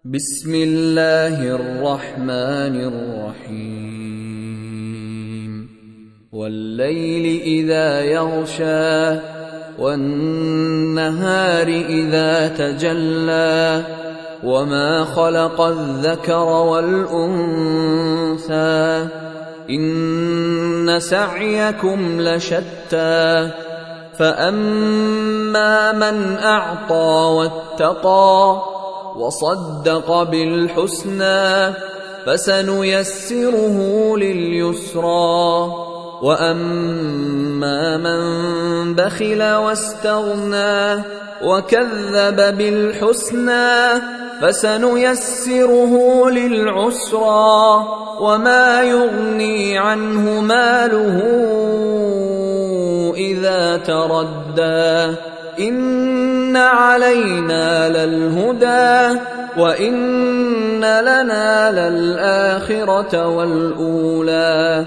بسم الله الرحمن الرحيم والليل إذا يغشى والنهار إذا تجلى وما خلق الذكر والأنثى إن سعيكم لشتى فأما من أعطى واتقى وصدق بالحسنى فسنيسره لليسرى وأما من بخل واستغنى وكذب بالحسنى فسنيسره للعسرى وما يغني عنه ماله إذا تردى إن علينا للهدى وإن لنا للآخرة والأولى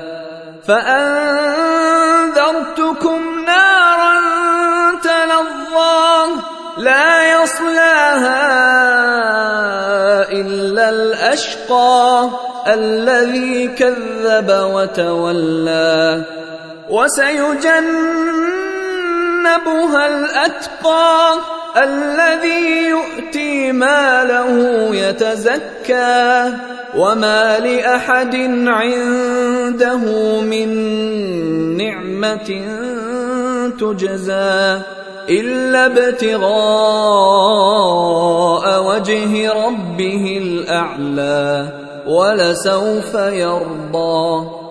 فأنذرتكم نارا تلظى لا يصلاها إلا الأشقى الذي كذب وتولى وسيجنبها الأتقى الذي يؤتي ماله يتزكى وما لأحد عنده من نعمة تجزى إلا ابتغاء وجه ربه الأعلى ولسوف يرضى